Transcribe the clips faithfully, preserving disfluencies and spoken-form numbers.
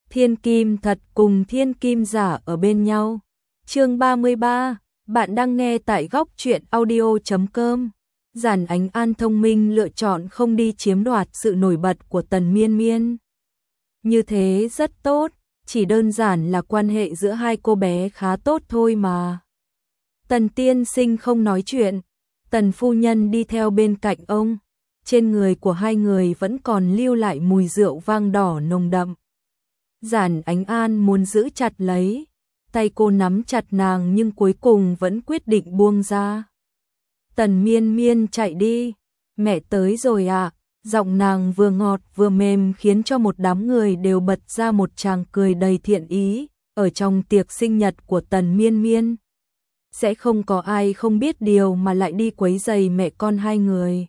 Thiên kim thật cùng thiên kim giả ở bên nhau. Chương ba mươi ba, bạn đang nghe tại góc truyện audio chấm com. Giản Ánh An thông minh lựa chọn không đi chiếm đoạt sự nổi bật của Tần Miên Miên. Như thế rất tốt, chỉ đơn giản là quan hệ giữa hai cô bé khá tốt thôi mà. Tần tiên sinh không nói chuyện, Tần phu nhân đi theo bên cạnh ông. Trên người của hai người vẫn còn lưu lại mùi rượu vang đỏ nồng đậm. Giản Ánh An muốn giữ chặt lấy, tay cô nắm chặt nàng nhưng cuối cùng vẫn quyết định buông ra. Tần Miên Miên chạy đi, mẹ tới rồi ạ. À. Giọng nàng vừa ngọt vừa mềm khiến cho một đám người đều bật ra một tràng cười đầy thiện ý. Ở trong tiệc sinh nhật của Tần Miên Miên, sẽ không có ai không biết điều mà lại đi quấy rầy mẹ con hai người.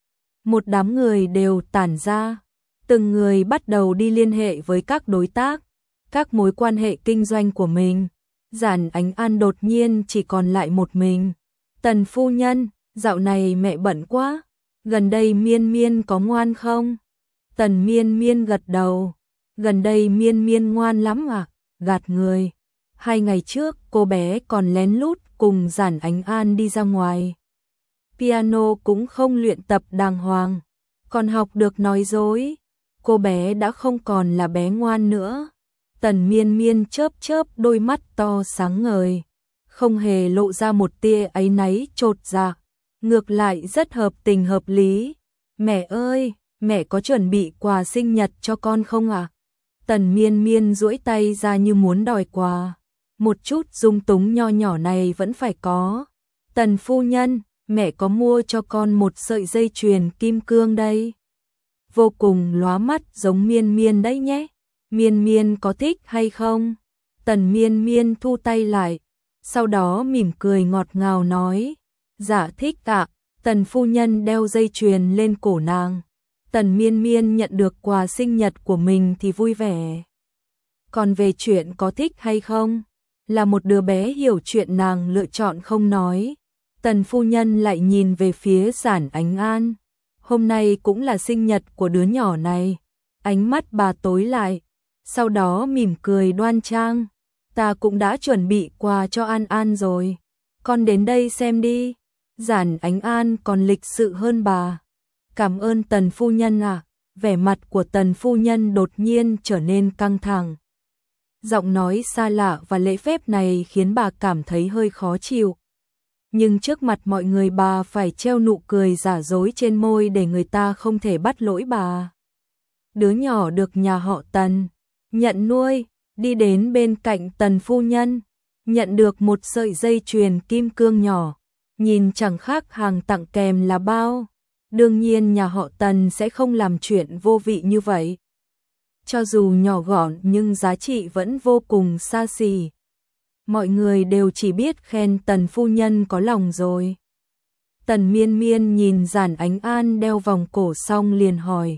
Một đám người đều tản ra, từng người bắt đầu đi liên hệ với các đối tác, các mối quan hệ kinh doanh của mình. Giản Ánh An đột nhiên chỉ còn lại một mình. Tần phu nhân, dạo này mẹ bận quá, gần đây Miên Miên có ngoan không? Tần Miên Miên gật đầu, gần đây Miên Miên ngoan lắm à, gạt người. Hai ngày trước cô bé còn lén lút cùng Giản Ánh An đi ra ngoài. Piano cũng không luyện tập đàng hoàng, còn học được nói dối. Cô bé đã không còn là bé ngoan nữa. Tần Miên Miên chớp chớp đôi mắt to sáng ngời, không hề lộ ra một tia áy náy chột dạ, ngược lại rất hợp tình hợp lý. Mẹ ơi, mẹ có chuẩn bị quà sinh nhật cho con không ạ? À? Tần Miên Miên duỗi tay ra như muốn đòi quà. Một chút dung túng nho nhỏ này vẫn phải có. Tần phu nhân, mẹ có mua cho con một sợi dây chuyền kim cương đây. Vô cùng lóa mắt giống Miên Miên đấy nhé. Miên Miên có thích hay không? Tần Miên Miên thu tay lại, sau đó mỉm cười ngọt ngào nói, dạ thích ạ. Tần phu nhân đeo dây chuyền lên cổ nàng. Tần Miên Miên nhận được quà sinh nhật của mình thì vui vẻ. Còn về chuyện có thích hay không, là một đứa bé hiểu chuyện nàng lựa chọn không nói. Tần phu nhân lại nhìn về phía Giản Ánh An. Hôm nay cũng là sinh nhật của đứa nhỏ này. Ánh mắt bà tối lại, sau đó mỉm cười đoan trang. Ta cũng đã chuẩn bị quà cho An An rồi. Con đến đây xem đi. Giản Ánh An còn lịch sự hơn bà. Cảm ơn Tần phu nhân ạ. À. Vẻ mặt của Tần phu nhân đột nhiên trở nên căng thẳng. Giọng nói xa lạ và lễ phép này khiến bà cảm thấy hơi khó chịu. Nhưng trước mặt mọi người bà phải treo nụ cười giả dối trên môi để người ta không thể bắt lỗi bà. Đứa nhỏ được nhà họ Tần nhận nuôi, đi đến bên cạnh Tần phu nhân, nhận được một sợi dây chuyền kim cương nhỏ, nhìn chẳng khác hàng tặng kèm là bao. Đương nhiên nhà họ Tần sẽ không làm chuyện vô vị như vậy. Cho dù nhỏ gọn nhưng giá trị vẫn vô cùng xa xỉ. Mọi người đều chỉ biết khen Tần phu nhân có lòng rồi. Tần Miên Miên nhìn Giản Ánh An đeo vòng cổ xong liền hỏi,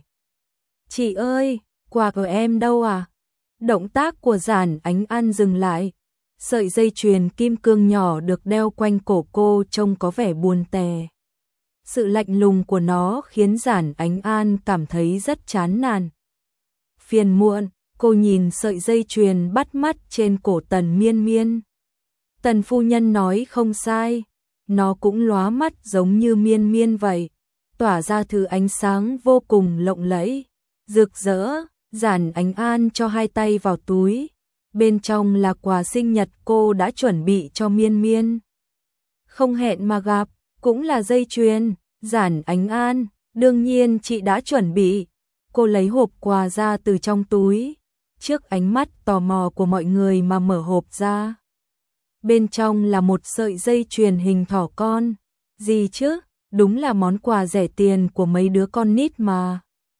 chị ơi, quà của em đâu à? Động tác của Giản Ánh An dừng lại. Sợi dây chuyền kim cương nhỏ được đeo quanh cổ cô trông có vẻ buồn tẻ. Sự lạnh lùng của nó khiến Giản Ánh An cảm thấy rất chán nản. Phiền muộn, cô nhìn sợi dây chuyền bắt mắt trên cổ Tần Miên Miên. Tần phu nhân nói không sai, nó cũng lóa mắt giống như Miên Miên vậy, tỏa ra thứ ánh sáng vô cùng lộng lẫy, rực rỡ. Giản Ánh An cho hai tay vào túi, bên trong là quà sinh nhật cô đã chuẩn bị cho Miên Miên. Không hẹn mà gặp, cũng là dây chuyền. Giản Ánh An, đương nhiên chị đã chuẩn bị. Cô lấy hộp quà ra từ trong túi, trước ánh mắt tò mò của mọi người mà mở hộp ra. Bên trong là một sợi dây chuyền hình thỏ con. Gì chứ, đúng là món quà rẻ tiền của mấy đứa con nít mà.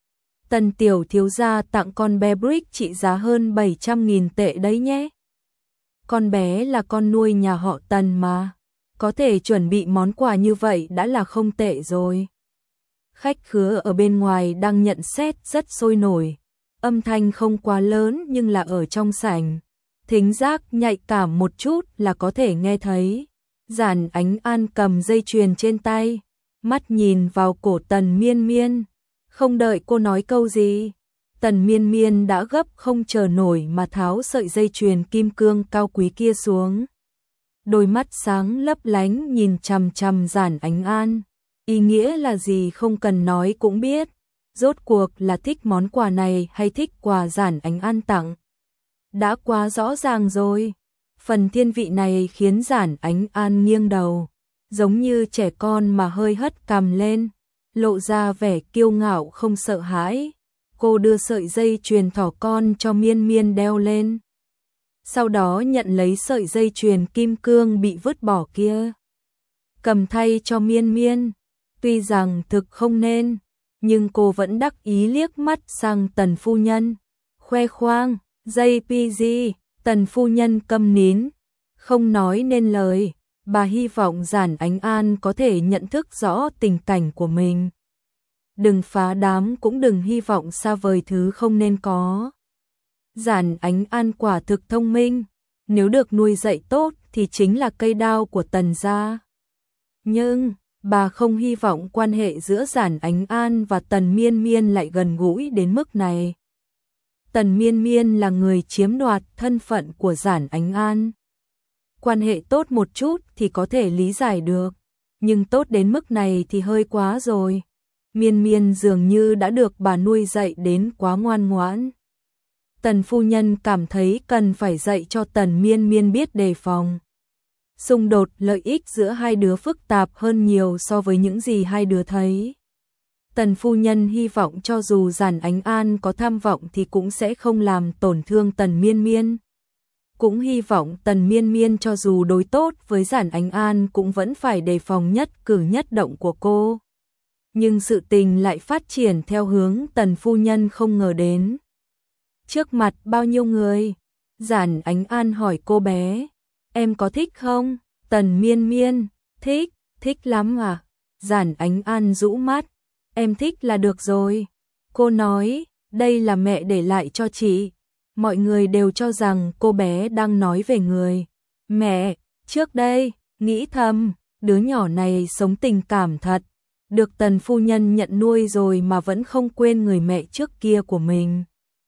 Tần tiểu thiếu gia tặng con bé Brick trị giá hơn bảy trăm nghìn tệ đấy nhé. Con bé là con nuôi nhà họ Tần mà, có thể chuẩn bị món quà như vậy đã là không tệ rồi. Khách khứa ở bên ngoài đang nhận xét rất sôi nổi. Âm thanh không quá lớn nhưng là ở trong sảnh. Thính giác nhạy cảm một chút là có thể nghe thấy. Giản Ánh An cầm dây chuyền trên tay, mắt nhìn vào cổ Tần Miên Miên. Không đợi cô nói câu gì, Tần Miên Miên đã gấp không chờ nổi mà tháo sợi dây chuyền kim cương cao quý kia xuống. Đôi mắt sáng lấp lánh nhìn chằm chằm Giản Ánh An. Ý nghĩa là gì không cần nói cũng biết. Rốt cuộc là thích món quà này hay thích quà Giản Ánh An tặng. Đã quá rõ ràng rồi. Phần thiên vị này khiến Giản Ánh An nghiêng đầu, giống như trẻ con mà hơi hất cằm lên, lộ ra vẻ kiêu ngạo không sợ hãi. Cô đưa sợi dây chuyền thỏ con cho Miên Miên đeo lên. Sau đó nhận lấy sợi dây chuyền kim cương bị vứt bỏ kia, cầm thay cho Miên Miên. Tuy rằng thực không nên, nhưng cô vẫn đắc ý liếc mắt sang Tần phu nhân, khoe khoang, dây pê giê. Tần phu nhân câm nín, không nói nên lời. Bà hy vọng Giản Ánh An có thể nhận thức rõ tình cảnh của mình. Đừng phá đám, cũng đừng hy vọng xa vời thứ không nên có. Giản Ánh An quả thực thông minh, nếu được nuôi dạy tốt thì chính là cây đao của Tần gia. Nhưng bà không hy vọng quan hệ giữa Giản Ánh An và Tần Miên Miên lại gần gũi đến mức này. Tần Miên Miên là người chiếm đoạt thân phận của Giản Ánh An. Quan hệ tốt một chút thì có thể lý giải được, nhưng tốt đến mức này thì hơi quá rồi. Miên Miên dường như đã được bà nuôi dạy đến quá ngoan ngoãn. Tần phu nhân cảm thấy cần phải dạy cho Tần Miên Miên biết đề phòng. Xung đột lợi ích giữa hai đứa phức tạp hơn nhiều so với những gì hai đứa thấy. Tần phu nhân hy vọng cho dù Giản Ánh An có tham vọng thì cũng sẽ không làm tổn thương Tần Miên Miên. Cũng hy vọng Tần Miên Miên cho dù đối tốt với Giản Ánh An cũng vẫn phải đề phòng nhất cử nhất động của cô. Nhưng sự tình lại phát triển theo hướng Tần phu nhân không ngờ đến. Trước mặt bao nhiêu người, Giản Ánh An hỏi cô bé, em có thích không? Tần Miên Miên, thích, thích lắm à? Giản Ánh An rũ mắt, em thích là được rồi. Cô nói, đây là mẹ để lại cho chị. Mọi người đều cho rằng cô bé đang nói về người mẹ trước đây, nghĩ thầm, đứa nhỏ này sống tình cảm thật, được Tần phu nhân nhận nuôi rồi mà vẫn không quên người mẹ trước kia của mình.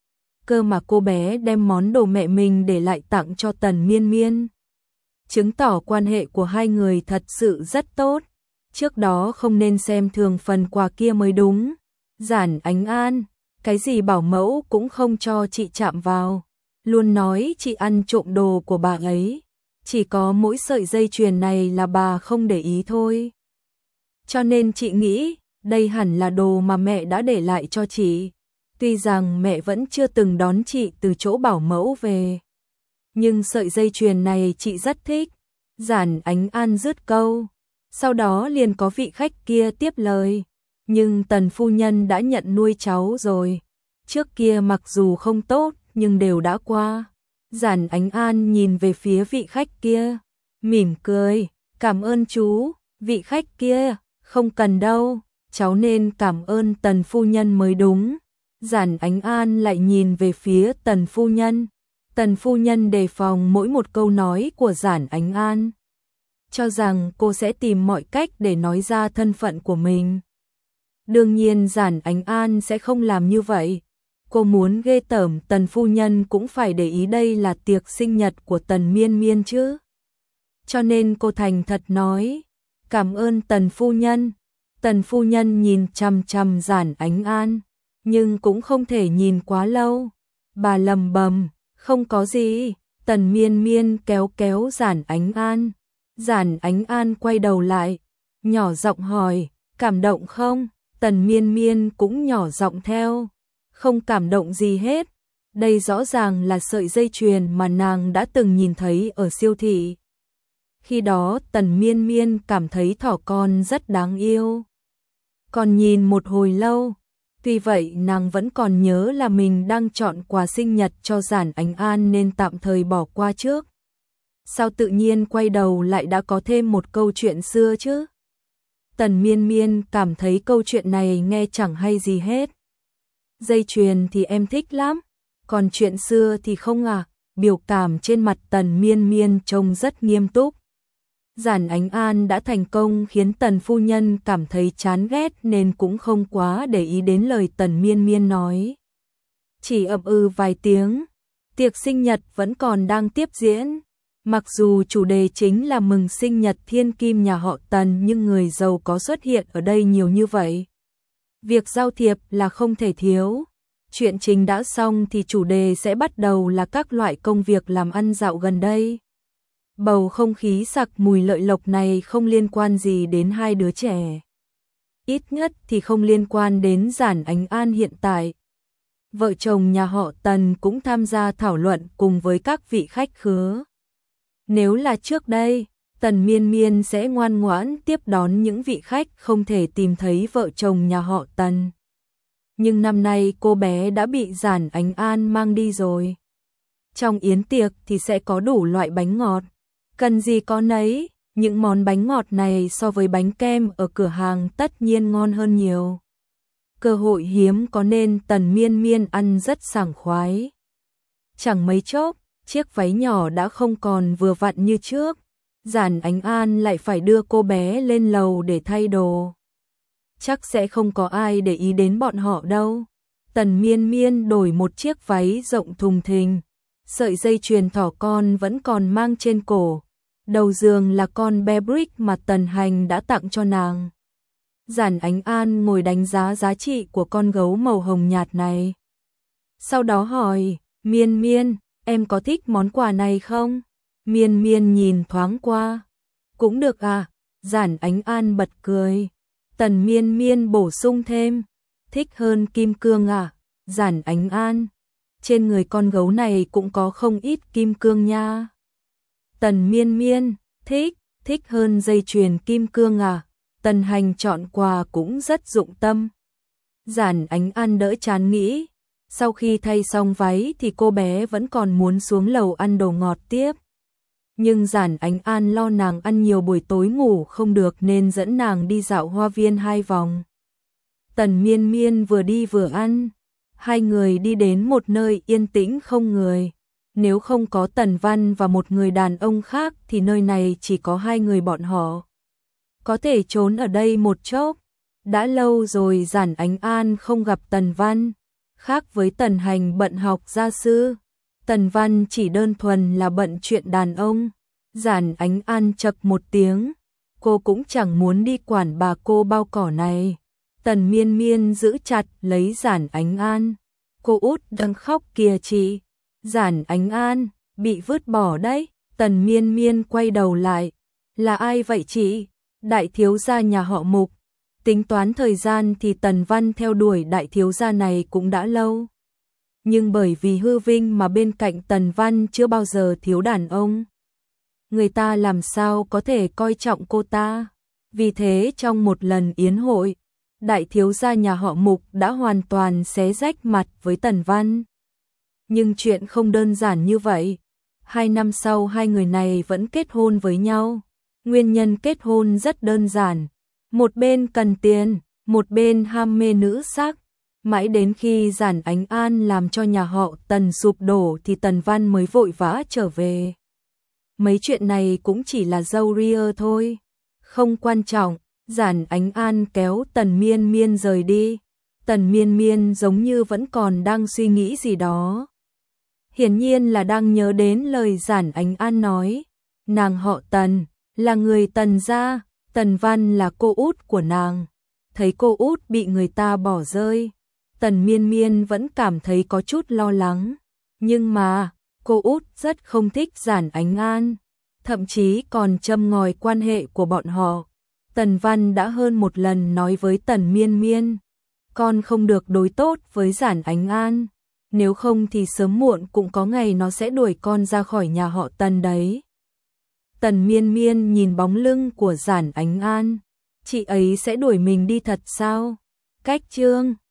Cơ mà cô bé đem món đồ mẹ mình để lại tặng cho Tần Miên Miên, chứng tỏ quan hệ của hai người thật sự rất tốt. Trước đó không nên xem thường phần quà kia mới đúng. Giản Ánh An, cái gì bảo mẫu cũng không cho chị chạm vào, luôn nói chị ăn trộm đồ của bà ấy. Chỉ có mỗi sợi dây chuyền này là bà không để ý thôi. Cho nên chị nghĩ, đây hẳn là đồ mà mẹ đã để lại cho chị. Tuy rằng mẹ vẫn chưa từng đón chị từ chỗ bảo mẫu về, nhưng sợi dây chuyền này chị rất thích. Giản Ánh An dứt câu, sau đó liền có vị khách kia tiếp lời. Nhưng Tần phu nhân đã nhận nuôi cháu rồi. Trước kia mặc dù không tốt, nhưng đều đã qua. Giản Ánh An nhìn về phía vị khách kia, mỉm cười, cảm ơn chú. Vị khách kia, không cần đâu, cháu nên cảm ơn Tần phu nhân mới đúng. Giản Ánh An lại nhìn về phía Tần phu nhân. Tần phu nhân đề phòng mỗi một câu nói của Giản Ánh An, cho rằng cô sẽ tìm mọi cách để nói ra thân phận của mình. Đương nhiên Giản Ánh An sẽ không làm như vậy. Cô muốn ghê tởm Tần phu nhân cũng phải để ý đây là tiệc sinh nhật của Tần Miên Miên chứ. Cho nên cô thành thật nói, cảm ơn Tần phu nhân. Tần phu nhân nhìn chằm chằm Giản Ánh An, nhưng cũng không thể nhìn quá lâu. Bà lầm bầm, không có gì. Tần Miên Miên kéo kéo Giản Ánh An. Giản Ánh An quay đầu lại, nhỏ giọng hỏi, cảm động không? Tần Miên Miên cũng nhỏ giọng theo, không cảm động gì hết. Đây rõ ràng là sợi dây chuyền mà nàng đã từng nhìn thấy ở siêu thị. Khi đó Tần Miên Miên cảm thấy thỏ con rất đáng yêu. Còn nhìn một hồi lâu, tuy vậy nàng vẫn còn nhớ là mình đang chọn quà sinh nhật cho Giản Ánh An nên tạm thời bỏ qua trước. Sao tự nhiên quay đầu lại đã có thêm một câu chuyện xưa chứ? Tần Miên Miên cảm thấy câu chuyện này nghe chẳng hay gì hết. Dây chuyền thì em thích lắm, còn chuyện xưa thì không à? Biểu cảm trên mặt Tần Miên Miên trông rất nghiêm túc. Giản Ánh An đã thành công khiến Tần phu nhân cảm thấy chán ghét nên cũng không quá để ý đến lời Tần Miên Miên nói. chỉ ậm ừ vài tiếng. Tiệc sinh nhật vẫn còn đang tiếp diễn. Mặc dù chủ đề chính là mừng sinh nhật thiên kim nhà họ Tần nhưng người giàu có xuất hiện ở đây nhiều như vậy. Việc giao thiệp là không thể thiếu. Chuyện chính đã xong thì chủ đề sẽ bắt đầu là các loại công việc làm ăn dạo gần đây. Bầu không khí sặc mùi lợi lộc này không liên quan gì đến hai đứa trẻ. Ít nhất thì không liên quan đến Giản Ánh An hiện tại. Vợ chồng nhà họ Tần cũng tham gia thảo luận cùng với các vị khách khứa. Nếu là trước đây, Tần Miên Miên sẽ ngoan ngoãn tiếp đón những vị khách không thể tìm thấy vợ chồng nhà họ Tần. Nhưng năm nay cô bé đã bị Giản Ánh An mang đi rồi. Trong yến tiệc thì sẽ có đủ loại bánh ngọt. Cần gì có nấy, những món bánh ngọt này so với bánh kem ở cửa hàng tất nhiên ngon hơn nhiều. Cơ hội hiếm có nên Tần Miên Miên ăn rất sảng khoái. Chẳng mấy chốc, chiếc váy nhỏ đã không còn vừa vặn như trước. Giản Ánh An lại phải đưa cô bé lên lầu để thay đồ. Chắc sẽ không có ai để ý đến bọn họ đâu. Tần Miên Miên đổi một chiếc váy rộng thùng thình. Sợi dây chuyền thỏ con vẫn còn mang trên cổ. Đầu giường là con bé Brick mà Tần Hành đã tặng cho nàng. Giản Ánh An ngồi đánh giá giá trị của con gấu màu hồng nhạt này. Sau đó hỏi, Miên Miên, em có thích món quà này không? Miên Miên nhìn thoáng qua. Cũng được à? Giản Ánh An bật cười. Tần Miên Miên bổ sung thêm. Thích hơn kim cương à? Giản Ánh An. Trên người con gấu này cũng có không ít kim cương nha. Tần Miên Miên. Thích, thích hơn dây chuyền kim cương à? Tần Hành chọn quà cũng rất dụng tâm. Giản Ánh An đỡ chán nghĩ. Sau khi thay xong váy thì cô bé vẫn còn muốn xuống lầu ăn đồ ngọt tiếp. Nhưng Giản Ánh An lo nàng ăn nhiều buổi tối ngủ không được nên dẫn nàng đi dạo hoa viên hai vòng. Tần Miên Miên vừa đi vừa ăn. Hai người đi đến một nơi yên tĩnh không người. Nếu không có Tần Văn và một người đàn ông khác thì nơi này chỉ có hai người bọn họ. Có thể trốn ở đây một chốc. Đã lâu rồi Giản Ánh An không gặp Tần Văn. Khác với Tần Hành bận học gia sư, Tần Văn chỉ đơn thuần là bận chuyện đàn ông. Giản Ánh An chậc một tiếng. Cô cũng chẳng muốn đi quản bà cô bao cỏ này. Tần Miên Miên giữ chặt lấy Giản Ánh An. Cô út đang khóc kìa chị. Giản Ánh An, bị vứt bỏ đấy. Tần Miên Miên quay đầu lại. Là ai vậy chị? Đại thiếu gia nhà họ Mục. Tính toán thời gian thì Tần Văn theo đuổi đại thiếu gia này cũng đã lâu. Nhưng bởi vì hư vinh mà bên cạnh Tần Văn chưa bao giờ thiếu đàn ông. Người ta làm sao có thể coi trọng cô ta. Vì thế trong một lần yến hội, đại thiếu gia nhà họ Mục đã hoàn toàn xé rách mặt với Tần Văn. Nhưng chuyện không đơn giản như vậy. Hai năm sau hai người này vẫn kết hôn với nhau. Nguyên nhân kết hôn rất đơn giản. Một bên cần tiền, một bên ham mê nữ sắc. Mãi đến khi Giản Ánh An làm cho nhà họ Tần sụp đổ thì Tần Văn mới vội vã trở về. Mấy chuyện này cũng chỉ là râu ria thôi. Không quan trọng. Giản Ánh An kéo Tần Miên Miên rời đi. Tần Miên Miên giống như vẫn còn đang suy nghĩ gì đó. Hiển nhiên là đang nhớ đến lời Giản Ánh An nói. Nàng họ Tần, là người Tần gia. Tần Văn là cô út của nàng. Thấy cô út bị người ta bỏ rơi, Tần Miên Miên vẫn cảm thấy có chút lo lắng. Nhưng mà, cô út rất không thích Giản Ánh An. Thậm chí còn châm ngòi quan hệ của bọn họ. Tần Văn đã hơn một lần nói với Tần Miên Miên. Con không được đối tốt với Giản Ánh An. Nếu không thì sớm muộn cũng có ngày nó sẽ đuổi con ra khỏi nhà họ Tần đấy. Tần Miên Miên nhìn bóng lưng của Giản Ánh An. Chị ấy sẽ đuổi mình đi thật sao? Cách chương